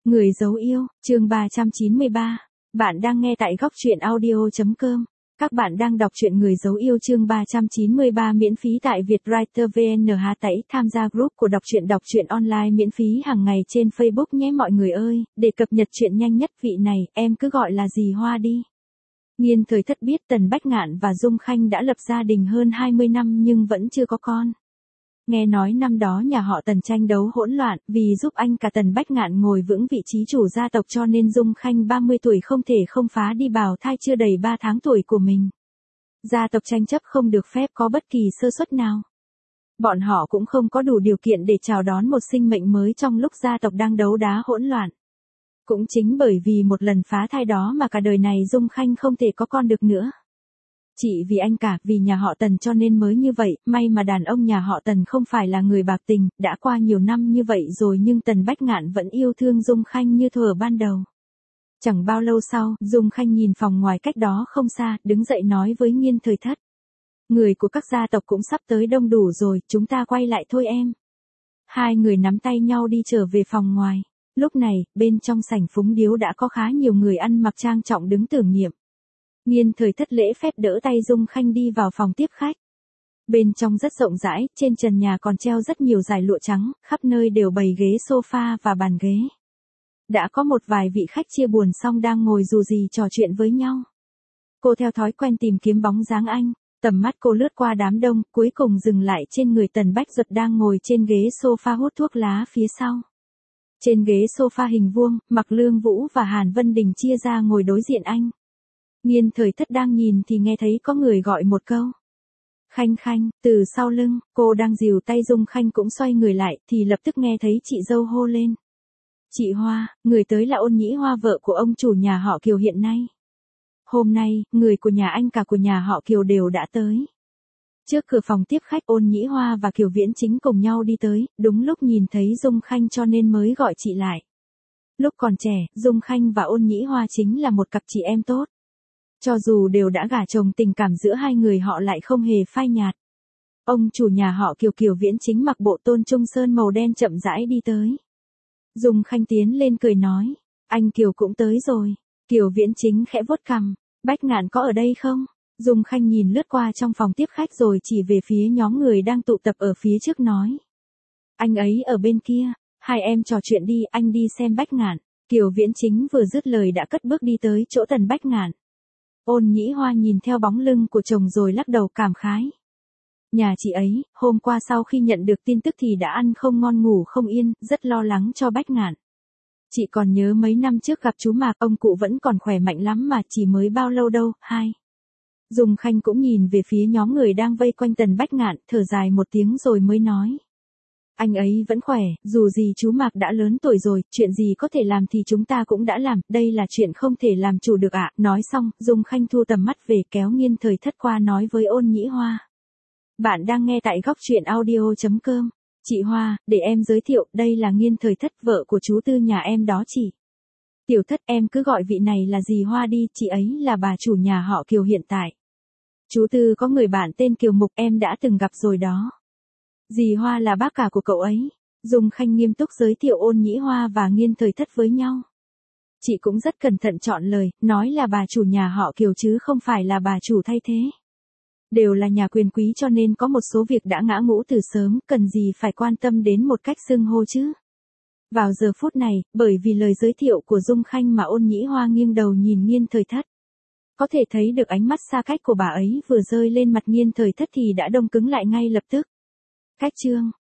Người dấu yêu, chương 393. Bạn đang nghe tại góc truyện audio.com. Các bạn đang đọc truyện Người dấu yêu chương 393 miễn phí tại Vietwriter VN. Tẩy tham gia group của đọc truyện online miễn phí hàng ngày trên Facebook nhé mọi người ơi. Để cập nhật chuyện nhanh nhất vị này, em cứ gọi là dì Hoa đi. Nghiên thời thất biết Tần Bách Ngạn và Dung Khanh đã lập gia đình hơn 20 năm nhưng vẫn chưa có con. Nghe nói năm đó nhà họ Tần tranh đấu hỗn loạn, vì giúp anh cả Tần Bách Ngạn ngồi vững vị trí chủ gia tộc cho nên Dung Khanh 30 tuổi không thể không phá đi bào thai chưa đầy 3 tháng tuổi của mình. Gia tộc tranh chấp không được phép có bất kỳ sơ suất nào. Bọn họ cũng không có đủ điều kiện để chào đón một sinh mệnh mới trong lúc gia tộc đang đấu đá hỗn loạn. Cũng chính bởi vì một lần phá thai đó mà cả đời này Dung Khanh không thể có con được nữa. Chỉ vì anh cả, vì nhà họ Tần cho nên mới như vậy, may mà đàn ông nhà họ Tần không phải là người bạc tình, đã qua nhiều năm như vậy rồi nhưng Tần Bách Ngạn vẫn yêu thương Dung Khanh như thuở ban đầu. Chẳng bao lâu sau, Dung Khanh nhìn phòng ngoài cách đó không xa, đứng dậy nói với Nghiên thời thất. Người của các gia tộc cũng sắp tới đông đủ rồi, chúng ta quay lại thôi em. Hai người nắm tay nhau đi trở về phòng ngoài. Lúc này, bên trong sảnh phúng điếu đã có khá nhiều người ăn mặc trang trọng đứng tưởng niệm. Nghiên thời thất lễ phép đỡ tay Dung Khanh đi vào phòng tiếp khách. Bên trong rất rộng rãi, trên trần nhà còn treo rất nhiều dải lụa trắng, khắp nơi đều bày ghế sofa và bàn ghế. Đã có một vài vị khách chia buồn xong đang ngồi dù gì trò chuyện với nhau. Cô theo thói quen tìm kiếm bóng dáng anh, tầm mắt cô lướt qua đám đông, cuối cùng dừng lại trên người Tần Bách Duật đang ngồi trên ghế sofa hút thuốc lá phía sau. Trên ghế sofa hình vuông, Mạc Lương Vũ và Hàn Vân Đình chia ra ngồi đối diện anh. Nghiên thời thất đang nhìn thì nghe thấy có người gọi một câu. Khanh Khanh, từ sau lưng, cô đang dìu tay Dung Khanh cũng xoay người lại thì lập tức nghe thấy chị dâu hô lên. Chị Hoa, người tới là Ôn Nhĩ Hoa vợ của ông chủ nhà họ Kiều hiện nay. Hôm nay, người của nhà anh cả của nhà họ Kiều đều đã tới. Trước cửa phòng tiếp khách Ôn Nhĩ Hoa và Kiều Viễn Chính cùng nhau đi tới, đúng lúc nhìn thấy Dung Khanh cho nên mới gọi chị lại. Lúc còn trẻ, Dung Khanh và Ôn Nhĩ Hoa chính là một cặp chị em tốt. Cho dù đều đã gả chồng tình cảm giữa hai người họ lại không hề phai nhạt. Ông chủ nhà họ Kiều Kiều Viễn Chính mặc bộ tôn trung sơn màu đen chậm rãi đi tới. Dung Khanh tiến lên cười nói, anh Kiều cũng tới rồi. Kiều Viễn Chính khẽ vuốt cằm, Bách Ngạn có ở đây không? Dung Khanh nhìn lướt qua trong phòng tiếp khách rồi chỉ về phía nhóm người đang tụ tập ở phía trước nói. Anh ấy ở bên kia, hai em trò chuyện đi, anh đi xem Bách Ngạn. Kiều Viễn Chính vừa dứt lời đã cất bước đi tới chỗ Tần Bách Ngạn. Ôn Nhĩ Hoa nhìn theo bóng lưng của chồng rồi lắc đầu cảm khái. Nhà chị ấy, hôm qua sau khi nhận được tin tức thì đã ăn không ngon ngủ không yên, rất lo lắng cho Bách Ngạn. Chị còn nhớ mấy năm trước gặp chú Mạc, ông cụ vẫn còn khỏe mạnh lắm mà chỉ mới bao lâu đâu, hai. Dung Khanh cũng nhìn về phía nhóm người đang vây quanh Tần Bách Ngạn, thở dài một tiếng rồi mới nói. Anh ấy vẫn khỏe, dù gì chú Mạc đã lớn tuổi rồi, chuyện gì có thể làm thì chúng ta cũng đã làm, đây là chuyện không thể làm chủ được ạ. Nói xong, Dung Khanh thu tầm mắt về kéo Nghiên thời thất qua nói với Ôn Nhĩ Hoa. Bạn đang nghe tại góc truyện audio.com. Chị Hoa, để em giới thiệu, đây là Nghiên thời thất vợ của chú Tư nhà em đó chị. Tiểu thất em cứ gọi vị này là dì Hoa đi, chị ấy là bà chủ nhà họ Kiều hiện tại. Chú Tư có người bạn tên Kiều Mục em đã từng gặp rồi đó. Dì Hoa là bác cả của cậu ấy. Dung Khanh nghiêm túc giới thiệu Ôn Nhĩ Hoa và Nghiên thời thất với nhau. Chị cũng rất cẩn thận chọn lời, nói là bà chủ nhà họ Kiều chứ không phải là bà chủ thay thế. Đều là nhà quyền quý cho nên có một số việc đã ngã ngũ từ sớm, cần gì phải quan tâm đến một cách xưng hô chứ. Vào giờ phút này, bởi vì lời giới thiệu của Dung Khanh mà Ôn Nhĩ Hoa nghiêng đầu nhìn Nghiên thời thất. Có thể thấy được ánh mắt xa cách của bà ấy vừa rơi lên mặt Nghiên thời thất thì đã đông cứng lại ngay lập tức. Cách chương